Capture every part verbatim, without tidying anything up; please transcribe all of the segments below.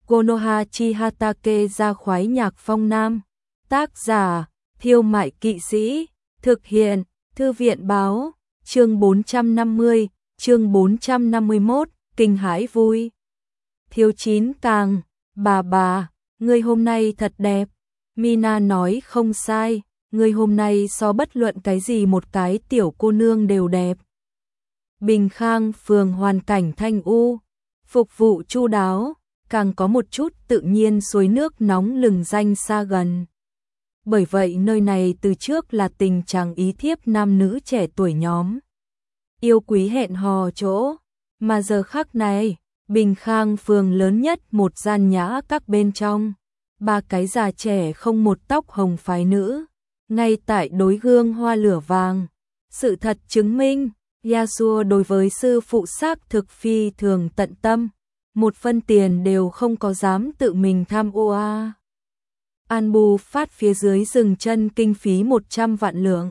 Konoha chi Hatake ra khoái nhạc phong nam. Tác giả, Thiêu Mại Kỵ Sĩ. Thực hiện, Thư viện báo. Chương bốn trăm năm mươi, chương bốn trăm năm mươi mốt, kinh hãi vui. Thiếu chín càng, bà bà, ngươi hôm nay thật đẹp. Mina nói không sai, ngươi hôm nay so bất luận cái gì một cái tiểu cô nương đều đẹp. Bình Khang phường hoàn cảnh thanh u, phục vụ chu đáo, càng có một chút tự nhiên suối nước nóng lừng danh xa gần. Bởi vậy nơi này từ trước là tình trạng ý thiếp nam nữ trẻ tuổi nhóm. Yêu quý hẹn hò chỗ, mà giờ khắc này, Bình Khang phường lớn nhất một gian nhã các bên trong. Ba cái già trẻ không một tóc hồng phái nữ, ngay tại đối gương hoa lửa vàng. Sự thật chứng minh, Yasuo đối với sư phụ xác thực phi thường tận tâm, một phân tiền đều không có dám tự mình tham ô a. Anbu phát phía dưới dừng chân kinh phí một trăm vạn lượng.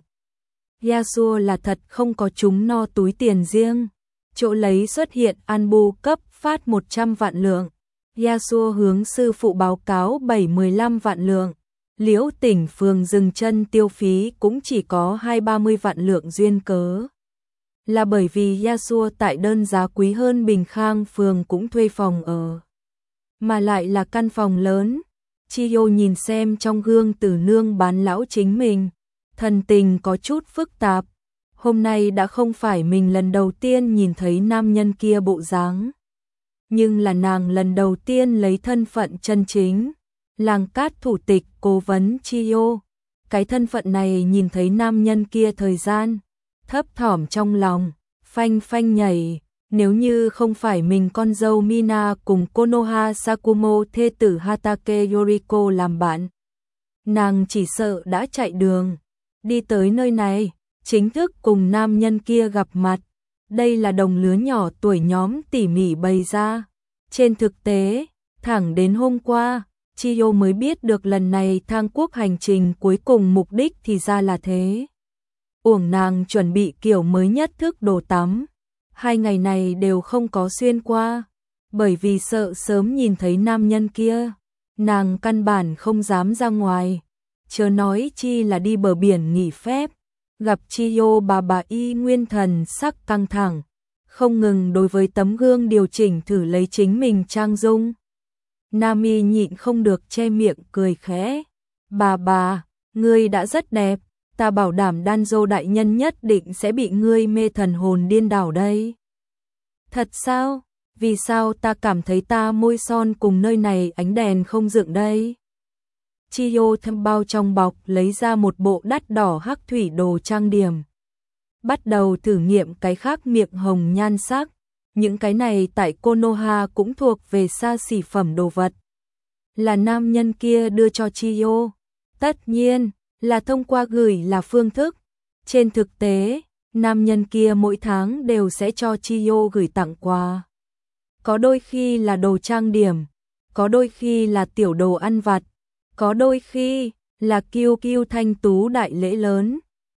Yasuo là thật không có chúng no túi tiền riêng, chỗ lấy xuất hiện Anbu cấp phát một trăm vạn lượng. Yasuo hướng sư phụ báo cáo bảy mươi lăm vạn lượng. Liễu Tỉnh phường dừng chân tiêu phí cũng chỉ có hai ba mươi vạn lượng duyên cớ. Là bởi vì Yasuo tại đơn giá quý hơn Bình Khang phường cũng thuê phòng ở. Mà lại là căn phòng lớn. Chiyo nhìn xem trong gương tử nương bán lão chính mình. Thần tình có chút phức tạp. Hôm nay đã không phải mình lần đầu tiên nhìn thấy nam nhân kia bộ dáng. Nhưng là nàng lần đầu tiên lấy thân phận chân chính. Làng Cát thủ tịch cố vấn Chiyo. Cái thân phận này nhìn thấy nam nhân kia thời gian. Thấp thỏm trong lòng, phanh phanh nhảy. Nếu như không phải mình con dâu Mina cùng Konoha Sakumo thê tử Hatake Yoriko làm bạn, nàng chỉ sợ đã chạy đường. Đi tới nơi này, chính thức cùng nam nhân kia gặp mặt. Đây là đồng lứa nhỏ tuổi nhóm tỉ mỉ bày ra. Trên thực tế, thẳng đến hôm qua, Chiyo mới biết được lần này thang quốc hành trình cuối cùng mục đích thì ra là thế. Uổng nàng chuẩn bị kiểu mới nhất thức đồ tắm. Hai ngày này đều không có xuyên qua, bởi vì sợ sớm nhìn thấy nam nhân kia. Nàng căn bản không dám ra ngoài, chớ nói chi là đi bờ biển nghỉ phép. Gặp Chiyo bà bà y nguyên thần sắc căng thẳng, không ngừng đối với tấm gương điều chỉnh thử lấy chính mình trang dung. Nami nhịn không được che miệng cười khẽ. Bà bà, ngươi đã rất đẹp, ta bảo đảm Danzo đại nhân nhất định sẽ bị ngươi mê thần hồn điên đảo đây. Thật sao? Vì sao ta cảm thấy ta môi son cùng nơi này ánh đèn không dựng đây? Chiyo thâm bao trong bọc lấy ra một bộ đắt đỏ hắc thủy đồ trang điểm. Bắt đầu thử nghiệm cái khác miệng hồng nhan sắc. Những cái này tại Konoha cũng thuộc về xa xỉ phẩm đồ vật. Là nam nhân kia đưa cho Chiyo. Tất nhiên là thông qua gửi là phương thức. Trên thực tế, nam nhân kia mỗi tháng đều sẽ cho Chiyo gửi tặng quà. Có đôi khi là đồ trang điểm, có đôi khi là tiểu đồ ăn vặt, có đôi khi là kiêu kiêu thanh tú đại lễ lớn.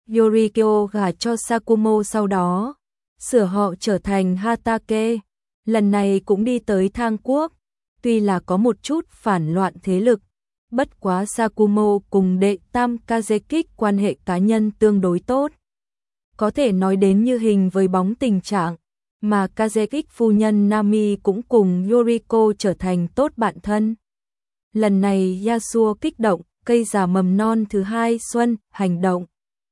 Yoriko gả cho Sakumo sau đó, sửa họ trở thành Hatake, lần này cũng đi tới thang quốc. Tuy là có một chút phản loạn thế lực, bất quá Sakumo cùng đệ tam Kazekik quan hệ cá nhân tương đối tốt. Có thể nói đến như hình với bóng tình trạng, mà Kazekik phu nhân Nami cũng cùng Yoriko trở thành tốt bạn thân. Lần này Yasuo kích động, cây già mầm non thứ hai xuân, hành động.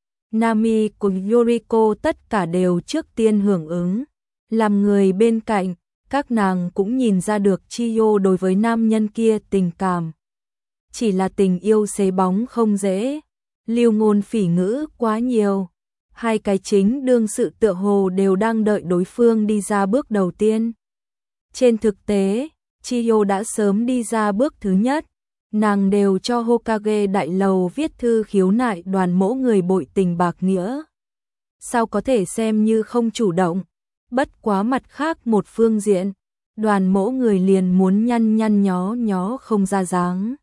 Nami cùng Yoriko tất cả đều trước tiên hưởng ứng. Làm người bên cạnh, các nàng cũng nhìn ra được Chiyo đối với nam nhân kia tình cảm. Chỉ là tình yêu xế bóng không dễ, lưu ngôn phỉ ngữ quá nhiều. Hai cái chính đương sự tựa hồ đều đang đợi đối phương đi ra bước đầu tiên. Trên thực tế, Chiyo đã sớm đi ra bước thứ nhất. Nàng đều cho Hokage đại lầu viết thư khiếu nại đoàn mỗ người bội tình bạc nghĩa. Sao có thể xem như không chủ động? Bất quá mặt khác một phương diện, đoàn mỗ người liền muốn nhăn nhăn nhó nhó không ra dáng.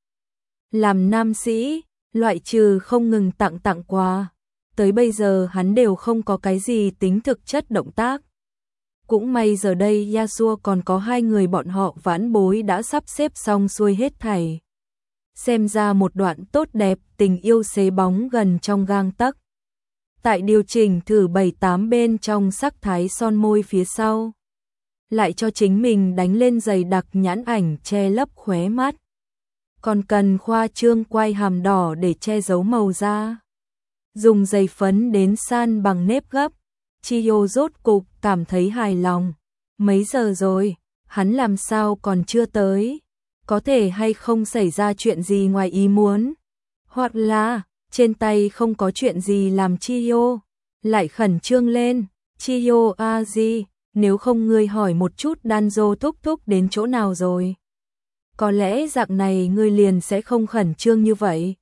Làm nam sĩ, loại trừ không ngừng tặng tặng quà, tới bây giờ hắn đều không có cái gì tính thực chất động tác. Cũng may giờ đây Yasuo còn có hai người bọn họ vãn bối đã sắp xếp xong xuôi hết thảy. Xem ra một đoạn tốt đẹp, tình yêu xế bóng gần trong gang tấc. Tại điều chỉnh thử bảy tám bên trong sắc thái son môi phía sau. Lại cho chính mình đánh lên dày đặc nhãn ảnh che lấp khóe mắt. Còn cần khoa trương quai hàm đỏ để che giấu màu da. Dùng giày phấn đến san bằng nếp gấp. Chiyo rốt cục cảm thấy hài lòng. Mấy giờ rồi, hắn làm sao còn chưa tới? Có thể hay không xảy ra chuyện gì ngoài ý muốn? Hoặc là, trên tay không có chuyện gì làm Chiyo lại khẩn trương lên. Chiyo a gì, nếu không ngươi hỏi một chút Danzo thúc thúc đến chỗ nào rồi? Có lẽ dạng này ngươi liền sẽ không khẩn trương như vậy.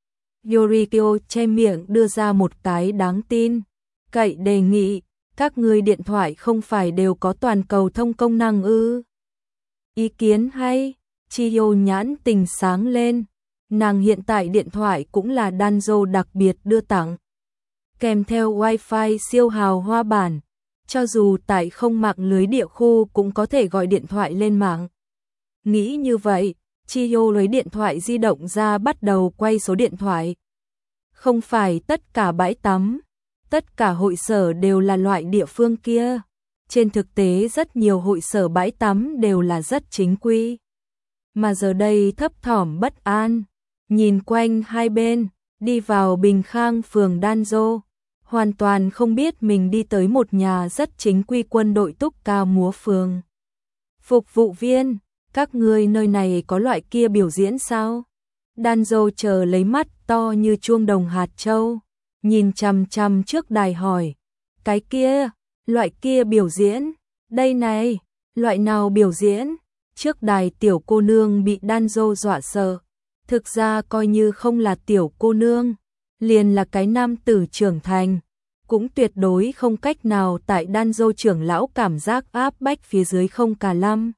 Yorikyo che miệng đưa ra một cái đáng tin cậy đề nghị, các ngươi điện thoại không phải đều có toàn cầu thông công năng ư? Ý kiến hay, Chiyo nhãn tình sáng lên, nàng hiện tại điện thoại cũng là Danzo đặc biệt đưa tặng. Kèm theo wifi siêu hào hoa bản, cho dù tại không mạng lưới địa khu cũng có thể gọi điện thoại lên mạng. Nghĩ như vậy, Chiyo lấy điện thoại di động ra bắt đầu quay số điện thoại. Không phải tất cả bãi tắm, tất cả hội sở đều là loại địa phương kia. Trên thực tế rất nhiều hội sở bãi tắm đều là rất chính quy. Mà giờ đây thấp thỏm bất an, nhìn quanh hai bên, đi vào Bình Khang phường Danzo, hoàn toàn không biết mình đi tới một nhà rất chính quy quân đội túc cao múa phường. Phục vụ viên, các ngươi nơi này có loại kia biểu diễn sao? Danzo chờ lấy mắt to như chuông đồng hạt châu, nhìn chằm chằm trước đài hỏi. Cái kia, loại kia biểu diễn, đây này, loại nào biểu diễn? Trước đài tiểu cô nương bị Danzo dọa sợ. Thực ra coi như không là tiểu cô nương, liền là cái nam tử trưởng thành, cũng tuyệt đối không cách nào tại Danzo trưởng lão cảm giác áp bách phía dưới không cả lăm.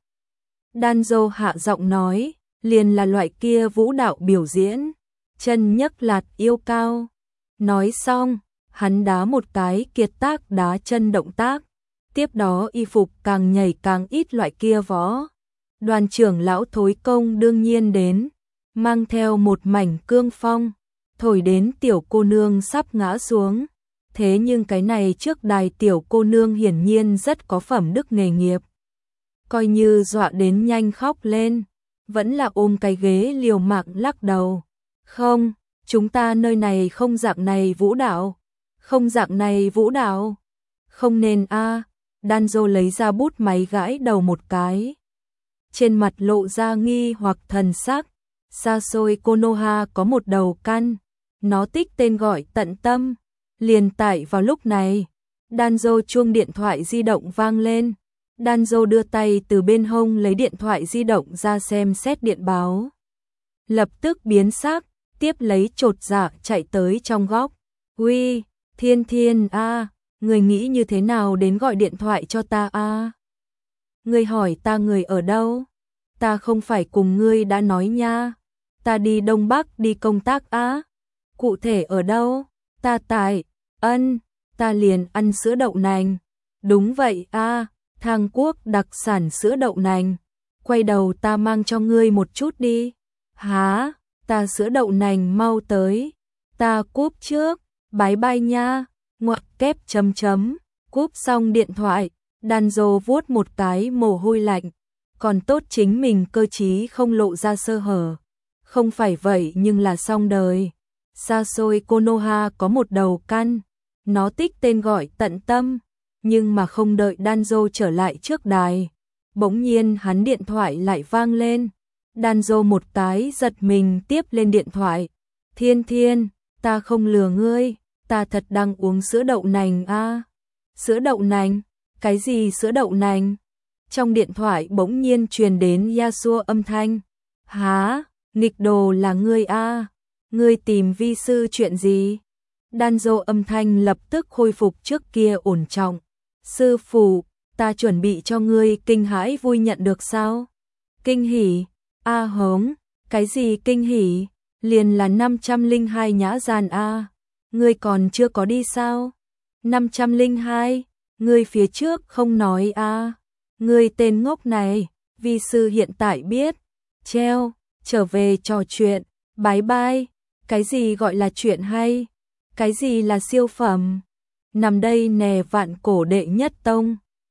Danzo hạ giọng nói, liền là loại kia vũ đạo biểu diễn, chân nhấc lạt yêu cao. Nói xong, hắn đá một cái kiệt tác đá chân động tác, tiếp đó y phục càng nhảy càng ít loại kia võ. Đoàn trưởng lão Thối Công đương nhiên đến, mang theo một mảnh cương phong, thổi đến tiểu cô nương sắp ngã xuống. Thế nhưng cái này trước đài tiểu cô nương hiển nhiên rất có phẩm đức nghề nghiệp. Coi như dọa đến nhanh khóc lên, vẫn là ôm cái ghế liều mạng lắc đầu. Không, chúng ta nơi này không dạng này vũ đạo, không dạng này vũ đạo, không nên a. À. Danzo lấy ra bút máy gãi đầu một cái. Trên mặt lộ ra nghi hoặc thần sắc. Sasoi Konoha có một đầu căn, nó tích tên gọi tận tâm. Liền tại vào lúc này, Danzo chuông điện thoại di động vang lên. Danzo đưa tay từ bên hông lấy điện thoại di động ra xem xét điện báo. Lập tức biến sắc, tiếp lấy chột dạ chạy tới trong góc. Uy, Thiên Thiên a, à, người nghĩ như thế nào đến gọi điện thoại cho ta a? À? Người hỏi ta người ở đâu? Ta không phải cùng ngươi đã nói nha, ta đi Đông Bắc đi công tác á. À? Cụ thể ở đâu? Ta tại, ân, ta liền ăn sữa đậu nành. Đúng vậy a, à, Thang Quốc đặc sản sữa đậu nành. Quay đầu ta mang cho ngươi một chút đi. Hả? Ta sữa đậu nành mau tới. Ta cúp trước, bái bai nha. Ngoặc kép chấm chấm. Cúp xong điện thoại, Danzo vuốt một cái mồ hôi lạnh. Còn tốt chính mình cơ trí không lộ ra sơ hở. Không phải vậy nhưng là xong đời. Sasoi Konoha có một đầu căn, nó tích tên gọi tận tâm, nhưng mà không đợi Danzo trở lại trước đài, bỗng nhiên hắn điện thoại lại vang lên. Danzo một cái giật mình tiếp lên điện thoại. Thiên Thiên, ta không lừa ngươi, ta thật đang uống sữa đậu nành a. À. Sữa đậu nành? Cái gì sữa đậu nành? Trong điện thoại bỗng nhiên truyền đến Yasuo âm thanh. Hả? Nghịch đồ là ngươi a? À. Ngươi tìm vi sư chuyện gì? Danzo âm thanh lập tức khôi phục trước kia ổn trọng. Sư phụ, ta chuẩn bị cho ngươi kinh hãi vui nhận được sao? Kinh hỉ? A à, hống, cái gì kinh hỉ? Liền là năm trăm lẻ hai nhã gian a. Ngươi còn chưa có đi sao? năm trăm lẻ hai, Ngươi phía trước không nói à, ngươi tên ngốc này, vi sư hiện tại biết, treo, trở về trò chuyện, bái bai, cái gì gọi là chuyện hay, cái gì là siêu phẩm, nằm đây nè vạn cổ đệ nhất tông.